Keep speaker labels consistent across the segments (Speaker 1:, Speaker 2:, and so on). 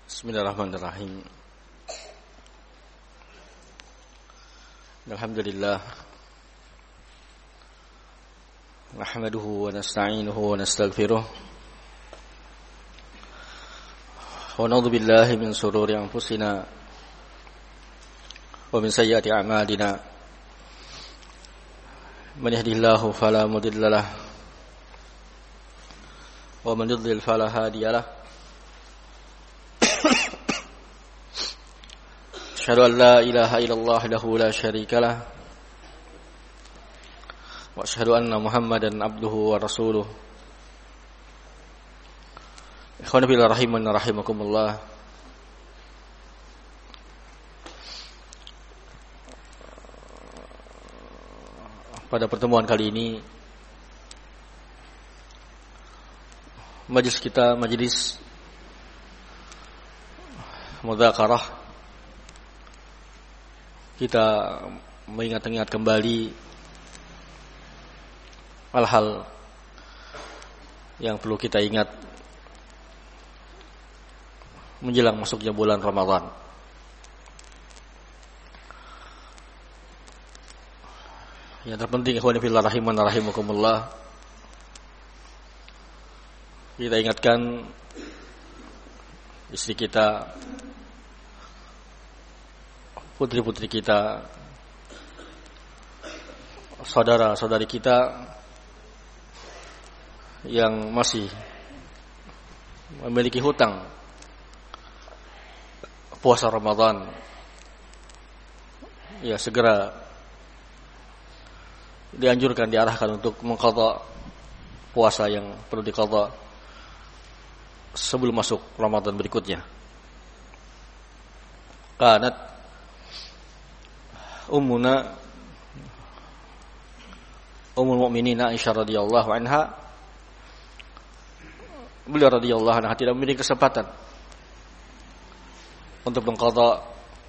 Speaker 1: Bismillahirrahmanirrahim. Alhamdulillah. Nahmaduhu wa nasta'inuhu wa nastaghfiruh. Wa na'udzu billahi min shururi anfusina wa min sayyiati a'malina. Man yahdihillahu fala mudilla lahu wa man yudlil fala hadiya lahu. Asyhadu an la ilaha illallah wahdahu la syarika lah wa asyhadu anna Muhammadan abduhu wa rasuluh. Ikhwan fillah rahimani rahimakumullah. Pada pertemuan kali ini majelis kita majelis mudzakarah. Kita mengingat-ingat kembali hal-hal yang perlu kita ingat menjelang masuknya bulan Ramadan. Yang terpenting ikhwan fillah rahimani rahimakumullah, kita ingatkan istri kita, putri-putri kita, saudara-saudari kita yang masih memiliki hutang puasa Ramadan, ya segera dianjurkan, diarahkan untuk mengqadha puasa yang perlu diqadha sebelum masuk Ramadan berikutnya. Kanat Ummuna Ummul Mukminin Aisyah radhiyallahu anha, beliau radhiyallahu anha tidak memiliki kesempatan untuk mengqadha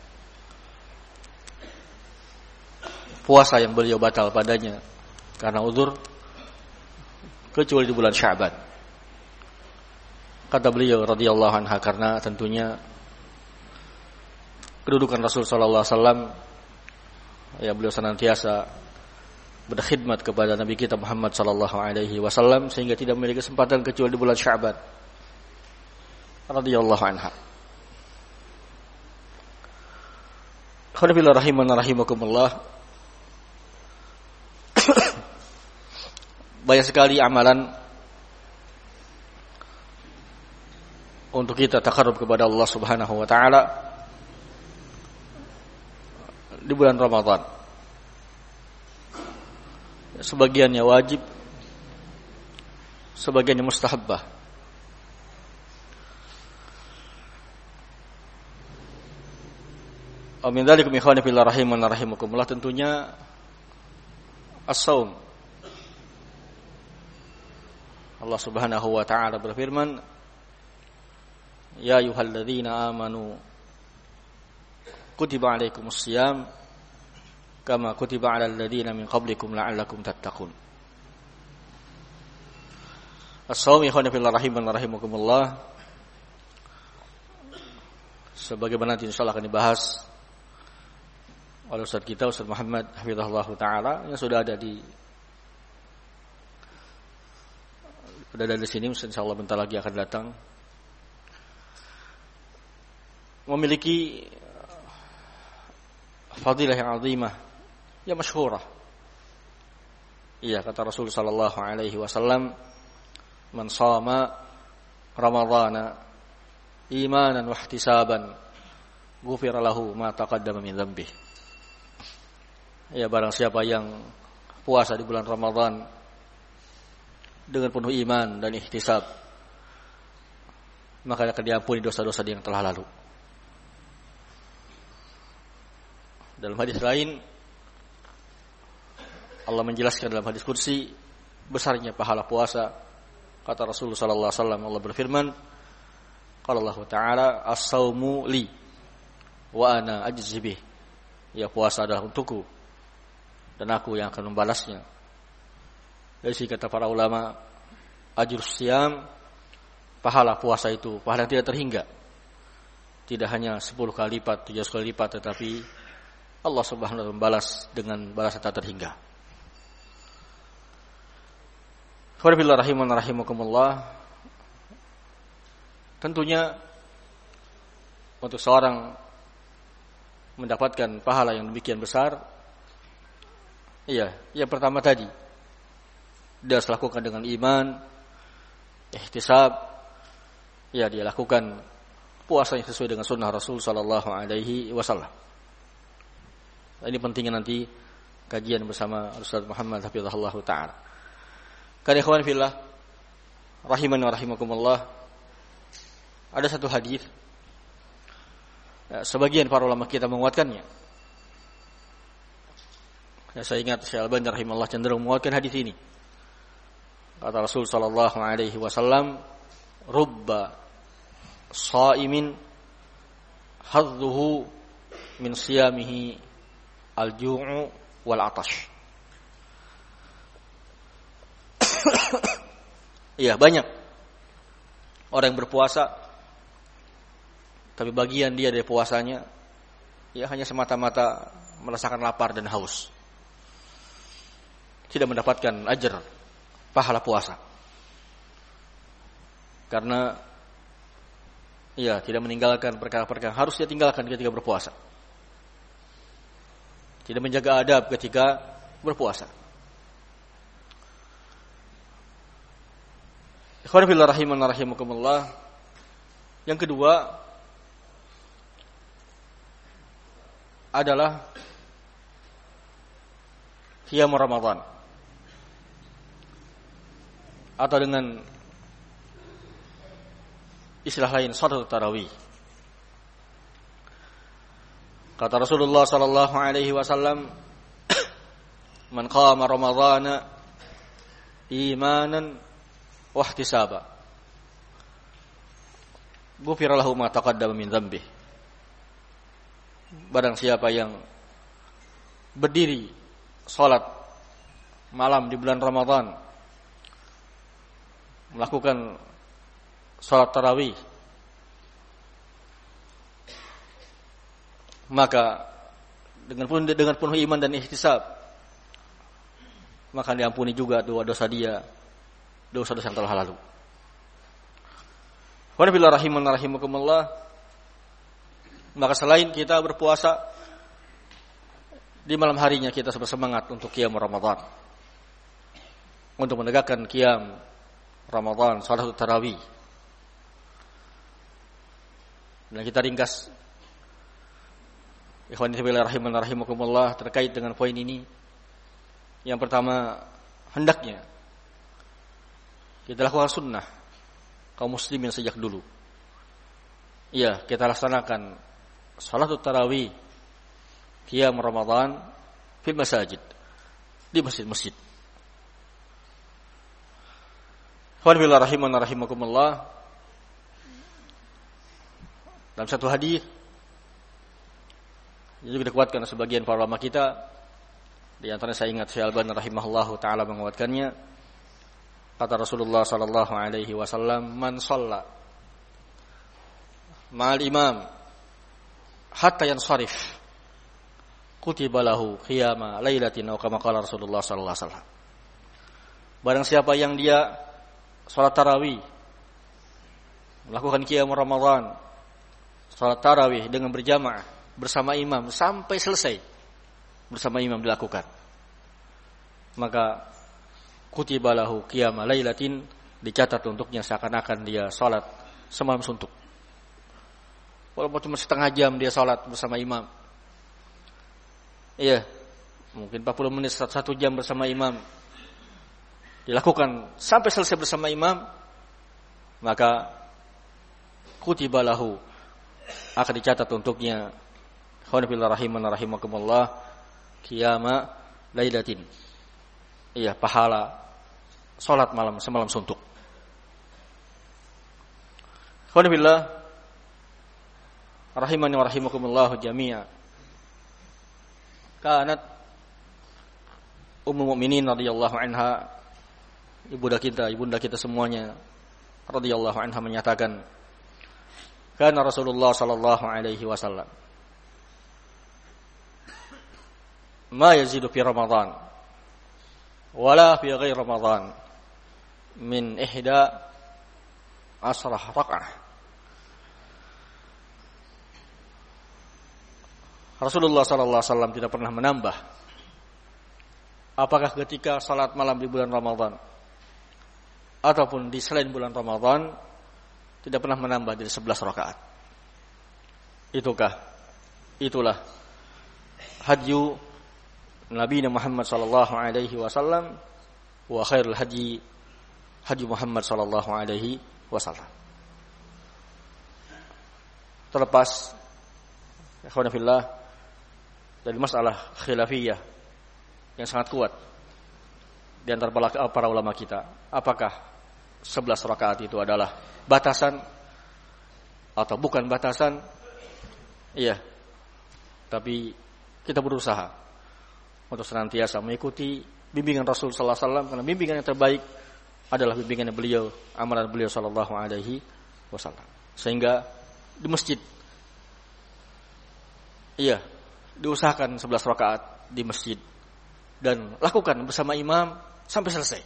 Speaker 1: puasa yang beliau batal padanya karena uzur kecuali di bulan Sya'ban. Kata beliau radhiyallahu anha, karena tentunya kedudukan Rasul sallallahu alaihi wasallam, ya beliau senantiasa berkhidmat kepada Nabi kita Muhammad sallallahu alaihi wasallam sehingga tidak memiliki kesempatan kecuali di bulan Sya'ban. Radhiyallahu anha. Khonifillah rahimana rahimakumullah. Banyak sekali amalan untuk kita taqarrub kepada Allah Subhanahu wa taala di bulan Ramadan. Sebagiannya wajib, sebagiannya mustahabbah. Amin dzalikum ikhwani fillah rahimana rahimakumullah, tentunya as-shaum. Allah Subhanahu wa taala berfirman, ya ayyuhalladzina amanu kutiba alaikumus shiyam kama kutiba alal ladzina min qablikum la'allakum tattaqun. As-shaum ikhwan fillah rahiman rahimakumullah, sebagaimana nanti insyaallah akan dibahas oleh Ustaz kita Ustaz Muhammad hafizahullah taala yang sudah ada di sini, insyaallah bentar lagi akan datang, memiliki fadilah yang azimah, ya masyhurah. Iya, kata Rasul sallallahu alaihi wasallam, man shama ramadhana imanan wa ihtisaban ghufira lahu ma taqaddama min dhanbihi. Ya, barang siapa yang puasa di bulan Ramadan dengan penuh iman dan ihtisab, maka akan diampuni dosa-dosa yang telah lalu. Dalam hadis lain Allah menjelaskan dalam hadis qudsi besarnya pahala puasa. Kata Rasulullah sallallahu alaihi wasallam, Allah berfirman, qala Allah taala as-saumu li wa ana ajzi bih. Ya, puasa adalah untukku dan aku yang akan membalasnya. Dari sini kata para ulama, ajrus siyam, pahala puasa itu pahala yang tidak terhingga. tidak hanya 10 kali lipat, 7 kali lipat, tetapi Allah Subhanahu wa taala membalas dengan balasan tak terhingga. Alhamdulillah rahimakumullah. Tentunya untuk seorang mendapatkan pahala yang demikian besar, yang pertama tadi dia harus lakukan dengan iman, ihtisab, dia lakukan puasa yang sesuai dengan sunnah Rasul sallallahu alaihi wasallam. Ini pentingnya nanti kajian bersama Ustaz Muhammad hafizahullah taala. Kan ikhwan fillah rahimani wa rahimakumullah, ada satu hadis, sebagian para ulama kita menguatkannya. Saya ingat Syekh Al-Albani rahimahullah cenderung menguatkan hadis ini. Kata Rasul sallallahu alaihi wasallam, "Rubba shaimin hadzuhu min siyamihi al-ju'u wal 'atash." Iya, banyak orang yang berpuasa tapi bagian dia dari puasanya hanya semata-mata merasakan lapar dan haus. Tidak mendapatkan ajar pahala puasa. Karena tidak meninggalkan perkara-perkara yang harus dia tinggalkan ketika berpuasa. Tidak menjaga adab ketika berpuasa. Ikhwan fillah rahimani wa rahimakumullah. Yang kedua adalah qiyam Ramadan, atau dengan istilah lain salat tarawih. Kata Rasulullah sallallahu alaihi wasallam, "Man qama Ramadhana imanan wa ihtisaba, ghufira lahu ma taqaddama min dzambihi." Barang siapa yang berdiri salat malam di bulan Ramadan, melakukan salat tarawih, maka dengan penuh iman dan ihtisab, maka diampuni juga dosa dia, dosa-dosa yang telah lalu. Wa billahi rahiman rahimakumullah. Maka selain kita berpuasa di malam harinya, kita bersemangat untuk qiyam Ramadan, untuk menegakkan qiyam Ramadan, salat tarawih. Dan kita ringkas, ikhwan fillah rahiman rahimakumullah, terkait dengan poin ini. Yang pertama, hendaknya kita lakukan sunnah kaum muslimin sejak dulu. Kita laksanakan salat tarawih, qiyam Ramadan fil masajid, di masjid-masjid. Ikhwan fillah rahiman rahimakumullah. Dalam satu hadis yang juga dikuatkan sebagian para ulama kita, di antaranya saya ingat Syekh Al-Albani rahimahullahu taala menguatkannya. Kata Rasulullah sallallahu alaihi wasallam, "Man shalla ma'al imam hatta yansharif, kutiba lahu qiyama lailatin," atau kama qala Rasulullah sallallahu alaihi wasallam. Barang siapa yang dia salat tarawih, melakukan qiyam Ramadan, salat tarawih dengan berjamaah bersama imam sampai selesai bersama imam dilakukan, maka kutiba lahu qiyama lailatin, dicatat untuknya seakan-akan dia salat semalam suntuk. Walaupun cuma setengah jam dia salat bersama imam, mungkin 40 menit, 1 jam bersama imam, dilakukan sampai selesai bersama imam, maka kutiba lahu, akan dicatat untuknya, ikhwan fillah rahiman rahimakumullah, qiyama lailatin, pahala salat malam semalam suntuk. Ikhwan fillah rahimani wa rahimakumullah jami'a. Kanat Ummul Mukminin radhiyallahu anha, ibunda kita semuanya radhiyallahu anha, menyatakan, kana Rasulullah sallallahu alaihi wasallam ma yazidu fi Ramadan wala fi ghairi Ramadan min ihda asrah raka'ah. Rasulullah sallallahu alaihi wasallam tidak pernah menambah, apakah ketika salat malam di bulan Ramadan ataupun di selain bulan Ramadan, tidak pernah menambah dari 11 rakaat. Itulah hadyu Nabi Muhammad sallallahu alaihi wasallam, wa khairul hadyi Muhammad sallallahu alaihi wasallam. Terlepas ikhwan fillah dari masalah khilafiyah yang sangat kuat di antara para ulama kita, apakah 11 rakaat itu adalah batasan atau bukan batasan? Iya. Tapi kita berusaha untuk senantiasa mengikuti bimbingan Rasul sallallahu alaihi wasallam, karena bimbingan yang terbaik adalah bimbingan beliau, amalan beliau sallallahu alaihi wasallam. Sehingga di masjid, iya, diusahakan 11 rakaat di masjid dan lakukan bersama imam sampai selesai.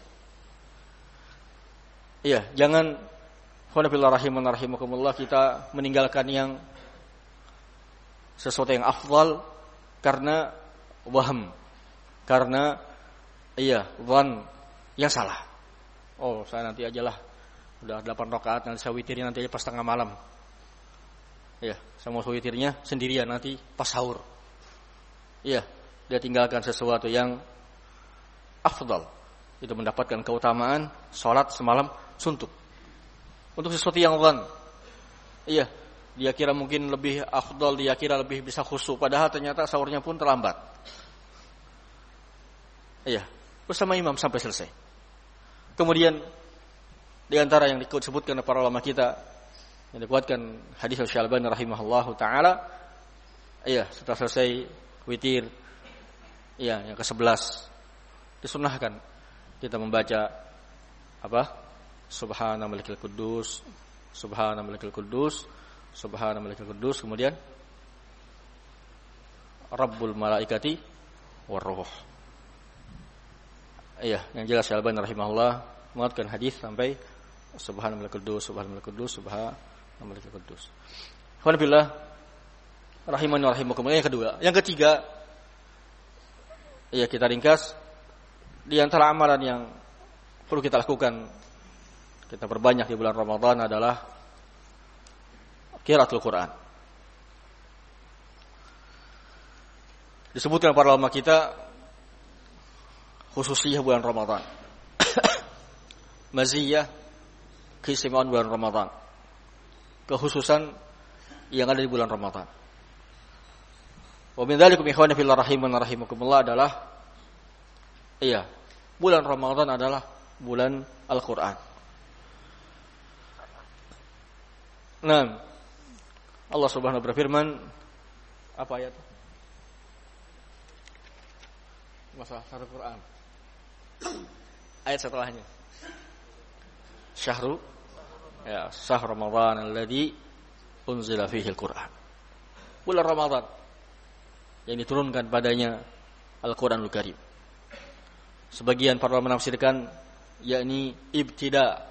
Speaker 1: Iya, jangan rahimakumullah kita meninggalkan yang sesuatu yang afdal karena waham, karena dhan yang salah. Oh, saya nanti ajalah, udah 8 rakaat, nanti saya witirnya nanti aja pas tengah malam. Iya, saya mau witirnya sendirian nanti pas sahur. Iya, dia tinggalkan sesuatu yang afdal. Itu mendapatkan keutamaan salat semalam suntuk. Untuk sesuatu yang dhan. Iya, dia kira mungkin lebih afdal, dia kira lebih bisa khusyuk, padahal ternyata sahurnya pun terlambat. Iya, bersama imam sampai selesai. Kemudian di antara yang disebutkan para ulama kita, yang dikuatkan hadis Syalbani rahimahullahu taala, iya, setelah selesai witir, iya, yang ke-11 disunahkan kita membaca apa? Subhana malikil quddus, Subhana malikil quddus, Subhana malikil quddus, kemudian Rabbul malaikati warruh. Iya, yang jelas Syalbani rahimahullah menguatkan hadis sampai Subhana malikil quddus, Subhana malikil quddus, Subhana malikil quddus. Alhamdulillah rahimani wa rahimakumullah. Yang kedua, yang ketiga, iya, kita ringkas, di antara amalan yang perlu kita lakukan, kita perbanyak di bulan Ramadan adalah qiraatul Quran. Disebutkan para ulama kita khususiyah bulan Ramadan. Maziyah keistimewaan bulan Ramadan. Kekhususan yang ada di bulan Ramadan. Wa min dzalikum ikhwani fillah rahimakumullah adalah bulan Ramadan adalah bulan Al-Qur'an. Nah, Allah Subhanahu wa berfirman, apa ayat? Masalah Al-Qur'an. Ayat setelahnya. Syahr Ramadan alladzi unzila fihi al-Qur'an. Bulan Ramadan yang diturunkan padanya Al-Qur'anul Karim. Sebagian para ulama menafsirkan yakni ibtida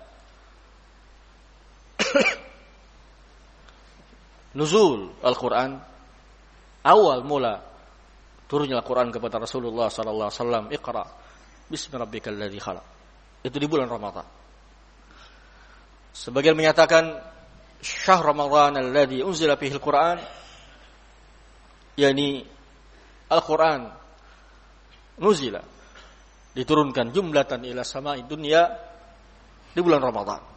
Speaker 1: nuzul Al-Qur'an, awal mula turunnya Al-Qur'an kepada Rasulullah sallallahu alaihi wasallam, Iqra bismi rabbikal ladzi khalaq. Itu di bulan Ramadan. Sebagian menyatakan syahr Ramadan alladzi unzila fihi al-Qur'an, yakni Al-Qur'an nuzila, diturunkan jumlatan ila sama'i dunya di bulan Ramadan.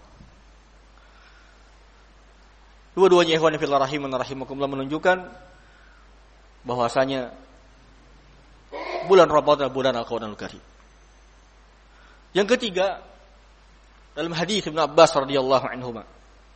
Speaker 1: Dua-duanya ikhwan fillah rahimakumullah menunjukkan bahwasanya bulan Ramadan bulan Al-Qur'anul Karim. Yang ketiga, dalam hadis Ibnu Abbas radhiyallahu anhuma,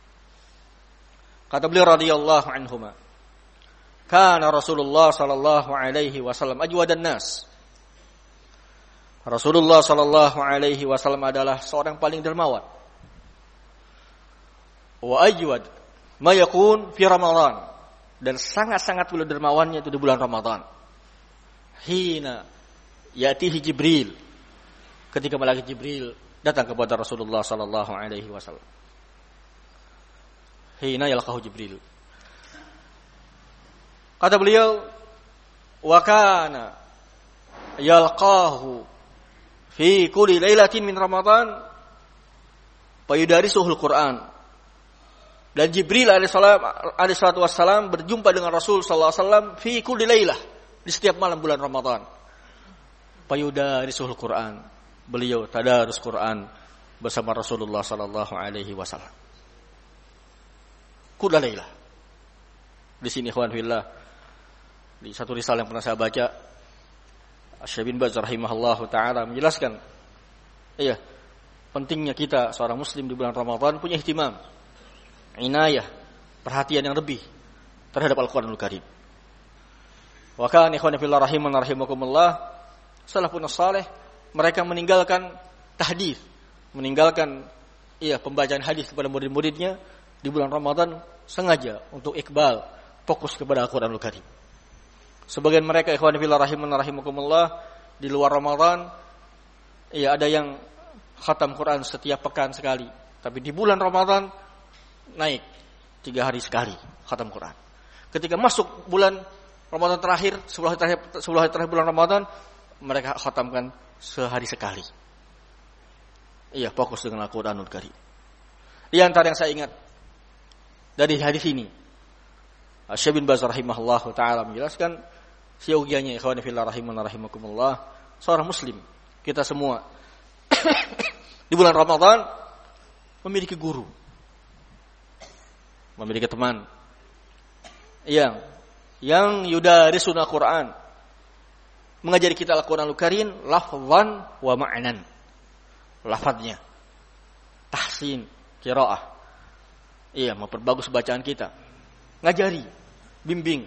Speaker 1: kata beliau radhiyallahu anhuma, kana Rasulullah sallallahu alaihi wasallam ajwadan nas. Rasulullah sallallahu alaihi wasallam adalah seorang paling dermawan. Wa ajwad ma yakun fi Ramadan, dan sangat-sangat beliau dermawannya itu di bulan Ramadan. Hina yatihi Jibril, ketika malaikat Jibril datang kepada Rasulullah sallallahu alaihi wasallam. Hina yalqahu Jibril. Kata beliau, wa kana yalqahu fi kulli lailatin min Ramadan fayudarisuhul Quran. Dan Jibril alaihissalatu wassalam berjumpa dengan Rasul sallallahu alaihi wasallam fi kulli lailah, di setiap malam bulan Ramadan. Fayudarisuhul Quran. Beliau tadarus Quran bersama Rasulullah sallallahu alaihi wasallam. Kulli lailah. Di sini ikhwan fillah, di satu risalah yang pernah saya baca, Syekh bin Baz rahimahullahu taala menjelaskan, pentingnya kita seorang muslim di bulan Ramadan punya ihtimam, inayah, perhatian yang lebih terhadap Al-Qur'anul Karim. Wa kana ikhwan fillah rahimakumullah, salafun salih, mereka meninggalkan tahdits, meninggalkan pembacaan hadis kepada murid-muridnya di bulan Ramadan sengaja untuk iqbal, fokus kepada Al-Qur'anul Karim. Sebagian mereka ikhwan fillah rahimakumullah di luar Ramadan ada yang khatam Quran setiap pekan sekali, tapi di bulan Ramadan naik 3 hari sekali khatam Quran. Ketika masuk bulan Ramadan terakhir, 10 hari terakhir bulan Ramadan, mereka khatamkan sehari sekali. Fokus dengan Al-Qur'anul Karim. Di antara yang saya ingat dari hadis ini, Syekh bin Baz rahimahullahu taala menjelaskan siogianya ikhwan fillah rahimakumullah, seorang muslim, kita semua di bulan Ramadan memiliki guru, memiliki teman yang yudarisuna Quran, mengajari kita Al-Qur'anul Karim lafzan wa ma'nan. Lafadznya, tahsin, qiraah, memperbagus bacaan kita, ngajari, bimbing.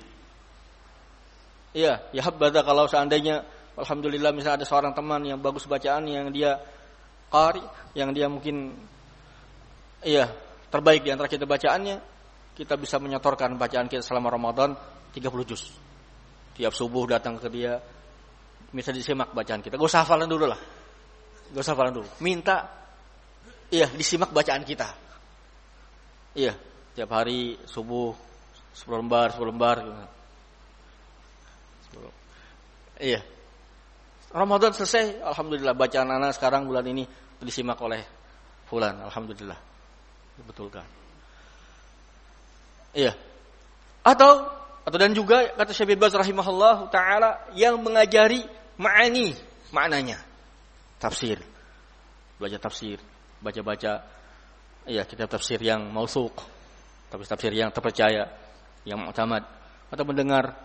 Speaker 1: Ya habbadah kalau seandainya alhamdulillah misalnya ada seorang teman yang bagus bacaan, yang dia qari, yang dia mungkin terbaik di antara kita bacaannya, kita bisa menyetorkan bacaan kita selama Ramadan 30 juz. Tiap subuh datang ke dia, bisa disimak bacaan kita. Gak usah hafalan dulu lah. Gak usah hafalan dulu. Minta disimak bacaan kita. Tiap hari subuh 10 lembar. Ramadan selesai, alhamdulillah bacaan anak sekarang bulan ini disimak oleh fulan, alhamdulillah. Dibetulkan. Atau dan juga kata Syekh bin Baz rahimahullah taala yang mengajari maknanya. Tafsir. Belajar tafsir, baca-baca kitab tafsir yang mausuk, tafsir yang terpercaya, yang mu'tamad, atau mendengar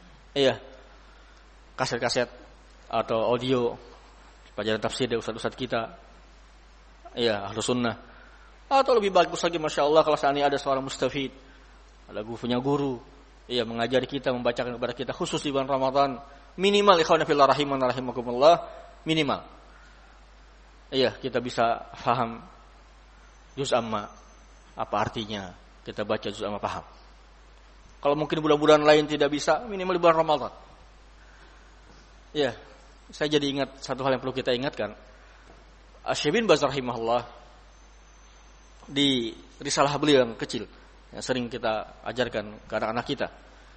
Speaker 1: kaset-kaset atau audio pelajaran tafsir dari ustaz-ustaz kita, Ahlus Sunnah. Atau lebih bagus lagi, Masya Allah, kalau seandainya ada seorang mustafid, ada punya guru, mengajari kita, membacakan kepada kita, khusus di bulan Ramadan, minimal ikhwan fillah rahimakumullah, minimal. Kita bisa faham juz amma, apa artinya, kita baca juz amma paham. Kalau mungkin bulan-bulan lain tidak bisa, minimal di bulan Ramadan. Saya jadi ingat satu hal yang perlu kita ingatkan. Syekh bin Baz rahimahullah di risalah beliau yang kecil yang sering kita ajarkan ke anak-anak kita.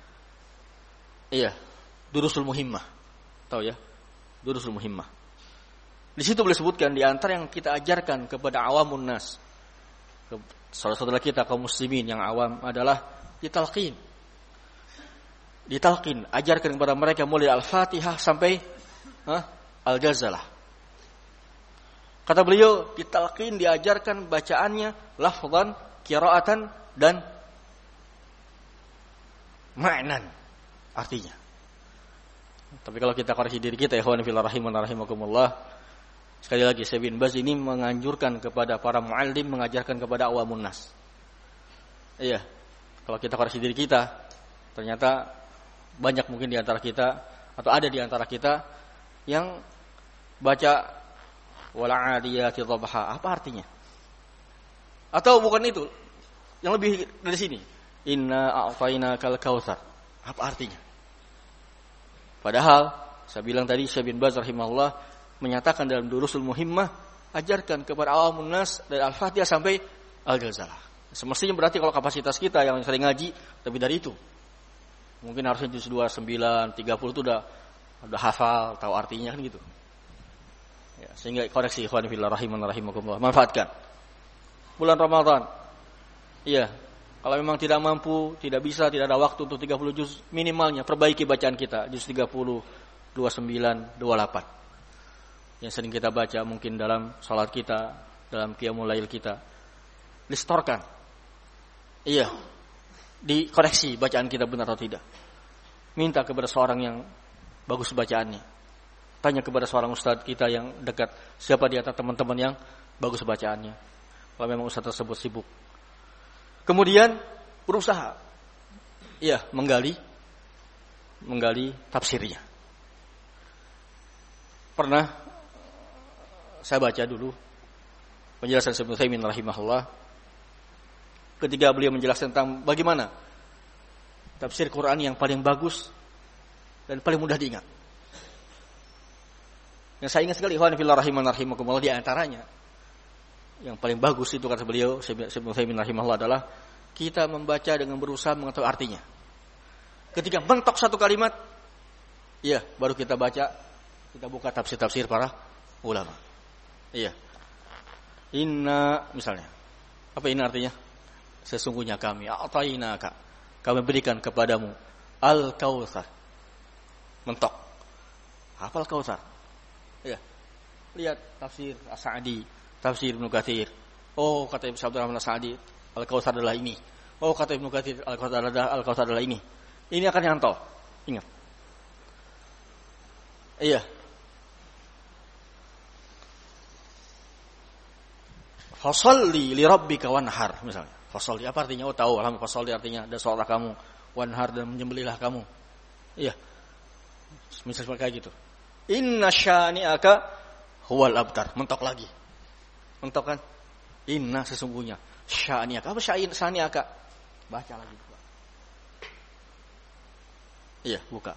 Speaker 1: Durusul Muhimmah. Tahu ya? Durusul Muhimmah. Di situ beliau sebutkan di antara yang kita ajarkan kepada awamun nas, saudara-saudara kita kaum muslimin yang awam, adalah ditalqin, ajarkan kepada mereka mulai Al-Fatihah sampai Al-Jazalah. Kata beliau, ditalqin, diajarkan bacaannya lafzan, qiraatan, dan ma'nan, artinya. Tapi kalau kita koreksi diri kita, ikhwan fillah rahimakumullah, sekali lagi Syekh bin Baz ini menganjurkan kepada para muallim mengajarkan kepada awamun nas. Kalau kita koreksi diri kita, ternyata banyak mungkin di antara kita, atau ada di antara kita yang baca wala adiyati dhabha, apa artinya? Atau bukan itu, yang lebih dari sini, Inna a'tainakal kautsar. Apa artinya? Padahal saya bilang tadi Syekh bin Baz rahimahullah menyatakan dalam Durusul Muhimmah, ajarkan kepada awamun nas dari Al-Fatihah sampai Al-Ghazala. Semestinya berarti kalau kapasitas kita yang sering ngaji lebih dari itu. Mungkin harusnya juz 29, 30 itu udah hafal, tahu artinya kan gitu. Ya, sehingga koreksi ikhwan fillah rahimakumullah, manfaatkan bulan Ramadan. Iya, kalau memang tidak mampu, tidak bisa, tidak ada waktu untuk 30 juz, minimalnya perbaiki bacaan kita, juz 30, 29, 28. Yang sering kita baca mungkin dalam salat kita, dalam qiyamul lail kita. Distorkan. Iya. Dikoreksi bacaan kita benar atau tidak. Minta kepada seorang yang bagus bacaannya. Tanya kepada seorang ustadz kita yang dekat, siapa di antara teman-teman yang bagus bacaannya. Kalau memang ustadz tersebut sibuk. Kemudian berusaha menggali tafsirnya. Pernah saya baca dulu penjelasan Ibnu Utsaimin rahimahullah ketika beliau menjelaskan tentang bagaimana tafsir Quran yang paling bagus dan paling mudah diingat. Yang saya ingat sekali ikhwan fillah rahimakumullah, di antaranya yang paling bagus itu kata beliau Ibnu Utsaimin rahimahullah adalah kita membaca dengan berusaha mengetahui artinya. Ketika mentok satu kalimat, baru kita baca, kita buka tafsir para ulama. Inna misalnya. Apa ini artinya? Sesungguhnya kami a'tainaka, kami berikan kepadamu al-kautsar. Mentok. Hafal kautsar. Lihat tafsir As-Sa'di, tafsir Ibnu Katsir. Oh, kata Ibnu Abdurrahman As-Sa'di, al-kautsar adalah ini. Oh, kata Ibnu Katsir, al-kautsar adalah ini. Ini akan nyantol. Ingat. Fasholli li rabbika wanhar misalnya. Fasholli apa artinya? Oh tahu, alhamdulillah fasholli artinya dan salatlah kamu, wanhar dan menyembelihlah kamu. Misalnya kayak gitu. Inna syani'aka huwal abtar. Mentok lagi. Mentok kan? Inna sesungguhnya syani'aka. Apa syani'aka? Baca lagi. Buka.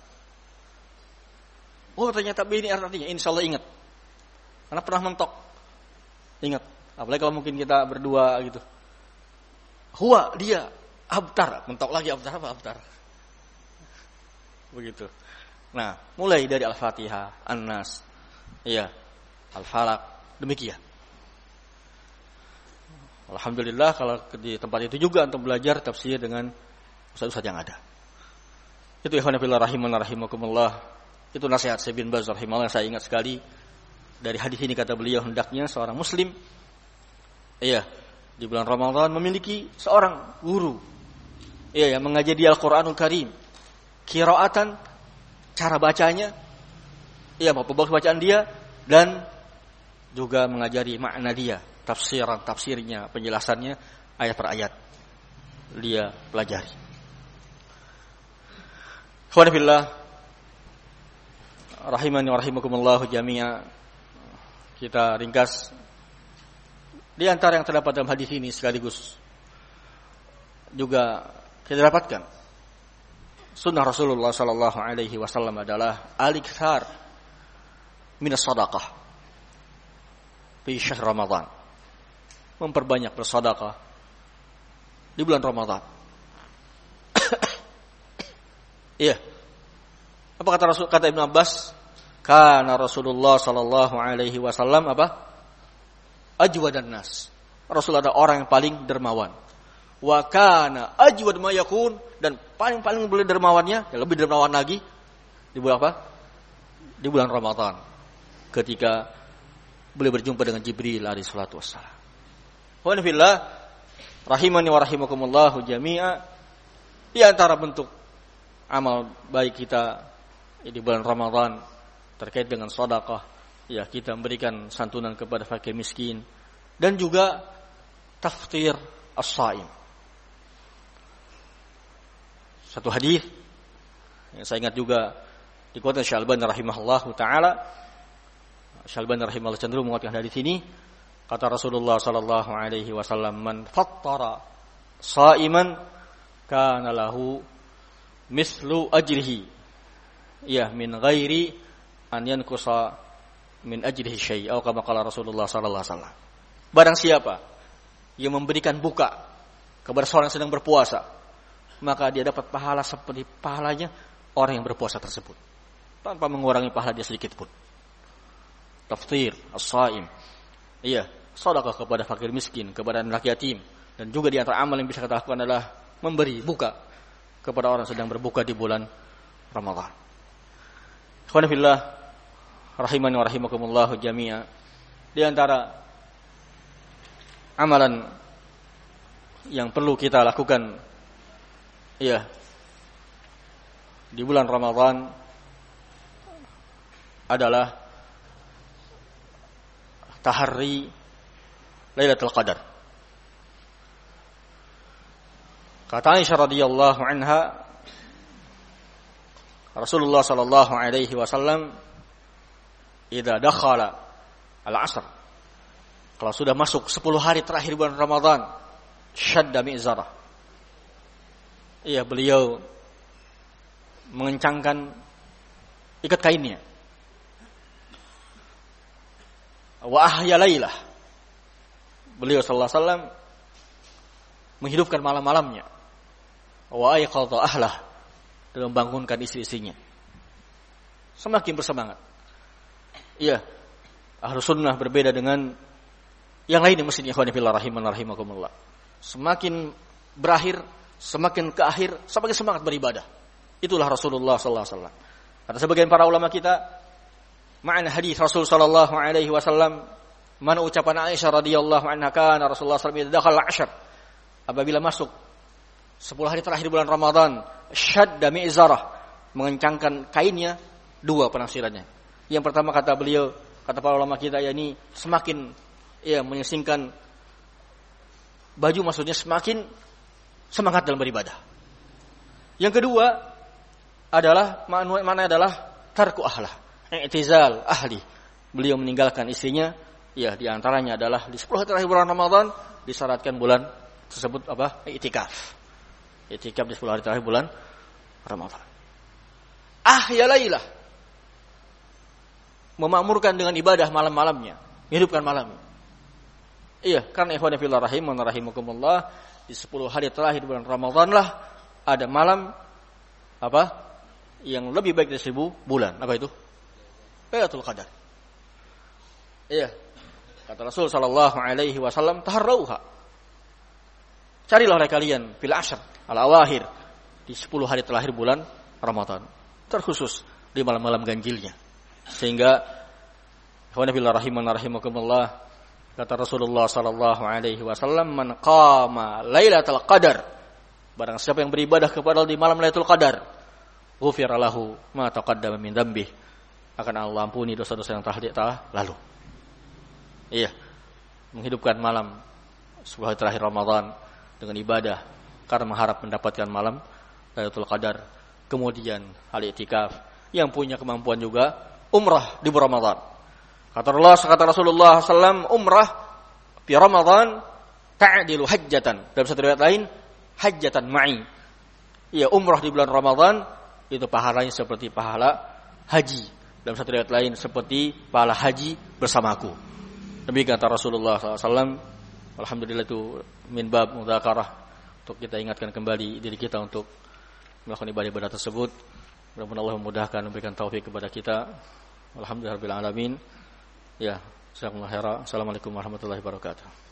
Speaker 1: Oh ternyata ini artinya. Insyaallah ingat. Karena pernah mentok. Ingat. Apalagi kalau mungkin kita berdua gitu. Huwa dia abtar, mentok lagi abtar apa abtar. Begitu. Nah, mulai dari Al-Fatihah, An-Nas, Al-Falaq, demikian. Alhamdulillah kalau di tempat itu juga untuk belajar tafsir dengan ustaz-ustaz yang ada. Itu ikhwan fillah rahimakumullah. Itu nasihat Syekh bin Baz rahimahullah, saya ingat sekali dari hadis ini kata beliau, hendaknya seorang muslim di bulan Ramadan memiliki seorang guru yang mengajari Al-Qur'anul Karim, qiraatan, cara bacanya, bagus bacaan dia, dan juga mengajari makna dia, tafsirnya, penjelasannya ayat per ayat dia pelajari. Ikhwan fillah rahimani wa rahimakumullah jami'a. Kita ringkas di antara yang terdapat dalam hadis ini sekaligus juga kita dapatkan sunnah Rasulullah sallallahu alaihi wasallam adalah al-iktsar min as-shadaqah fi syahr Ramadan. Memperbanyak bersedekah di bulan Ramadan. Apa kata Ibnu Abbas? Kana Rasulullah sallallahu alaihi wasallam ajwadan nas. Rasul adalah orang yang paling dermawan. Wa kana ajwad ma yakun, dan paling boleh dermawannya, lebih dermawan lagi di bulan apa? Di bulan Ramadan. Ketika boleh berjumpa dengan Jibril alaihi salatu wassalam. Wa fillah rahimani wa rahimakumullah jami'a. Di antara bentuk amal baik kita di bulan Ramadan terkait dengan sedekah, kita memberikan santunan kepada fakir miskin, dan juga taftir as-shaim. Satu hadis yang saya ingat juga dikuatkan Syekh Al-Albani rahimahullah taala. Syekh Al-Albani rahimahullah cenderung menguatkan hadis ini. Kata Rasulullah sallallahu alaihi wasallam, "Man fattara sha'iman kana lahu mislu ajrihi min ghairi an yanqusa min ajrihi syai' atau kama qala Rasulullah sallallahu alaihi wasallam. Barang siapa yang memberikan buka kepada seorang yang sedang berpuasa, maka dia dapat pahala seperti pahalanya orang yang berpuasa tersebut, tanpa mengurangi pahala dia sedikit pun. Taftir as-shaim, sedekah kepada fakir miskin, kepada anak yatim, dan juga di antara amal yang bisa kita lakukan adalah memberi buka kepada orang yang sedang berbuka di bulan Ramadan. Ikhwan fillah rahimani wa rahimakumullah jami'a, di antara amalan yang perlu kita lakukan di bulan Ramadan adalah tahari Lailatul Qadar. Kata Aisyah radhiyallahu anha, Rasulullah sallallahu alaihi wasallam idza dakhala al-'ashr, kalau sudah masuk 10 hari terakhir bulan Ramadan, syadda mi'zarah. Beliau mengencangkan ikat kainnya. Wa ahya lailah. Beliau sallallahu alaihi wasallam menghidupkan malam-malamnya. Wa ayqadha ahlah, dan membangunkan istri-istrinya. Semakin bersemangat. Ahlus sunnah berbeda dengan yang lain mestinya, ikhwan fillah rahimakumullah. Semakin berakhir, semakin ke akhir, semakin semangat beribadah. Itulah Rasulullah sallallahu alaihi wasallam. Kata sebagian para ulama kita, makna hadis Rasul sallallahu alaihi wasallam, mana ucapan Aisyah radhiyallahu anha, kana Rasulullah sallallahu alaihi wasallam dakhala al-'ashr, apabila masuk 10 hari terakhir bulan Ramadan, syadda mi'zarah, mengencangkan kainnya. 2 penafsirannya. Yang pertama kata beliau, kata para ulama kita, yakni semakin menyingkirkan baju, maksudnya semakin semangat dalam beribadah. Yang kedua adalah makna adalah tarku ahlah, i'tizal ahli. Beliau meninggalkan istrinya, di antaranya adalah di 10 hari terakhir bulan Ramadan disyaratkan bulan tersebut i'tikaf. I'tikaf di 10 hari terakhir bulan Ramadan. Ahya lailah, memakmurkan dengan ibadah malam-malamnya, menghidupkan malamnya. Karena ikhwan fillah rahimakumullah, di 10 hari terakhir bulan Ramadan lah ada malam yang lebih baik dari 1000 bulan. Apa itu? Lailatul Qadar. Kata Rasul sallallahu alaihi wasallam, taharrauha, carilah oleh kalian fil 'ashr al-awakhir, di 10 hari terakhir bulan Ramadan, terkhusus di malam-malam ganjilnya. Sehingga ikhwan fillah rahimakumullah, kata Rasulullah sallallahu alaihi wasallam, man qama lailatul qadar, barang siapa yang beribadah kepada Allah di malam Lailatul Qadar, ghufira lahu ma taqaddama min dzambih, akan Allah ampuni dosa-dosa yang telah lalu. Menghidupkan malam 10 hari terakhir Ramadan dengan ibadah karena mengharap mendapatkan malam Lailatul Qadar. Kemudian al-i'tikaf, yang punya kemampuan juga umrah di bulan Ramadan. Kata Rasulullah SAW, umrah di Ramadan ta'dilu hajjatan. Dalam satu riwayat lain, hajjatan ma'i. Umrah di bulan Ramadan itu pahalanya seperti pahala haji. Dalam satu riwayat lain, seperti pahala haji bersamaku. Demikian kata Rasulullah SAW. Alhamdulillah, itu min bab mudzakarah, untuk kita ingatkan kembali diri kita untuk melakukan ibadah-ibadah tersebut. Mudah-mudahan Allah memudahkan, memberikan taufik kepada kita. Alhamdulillahirabbil alamin. Jazakumullah khairan. Assalamualaikum warahmatullahi wabarakatuh.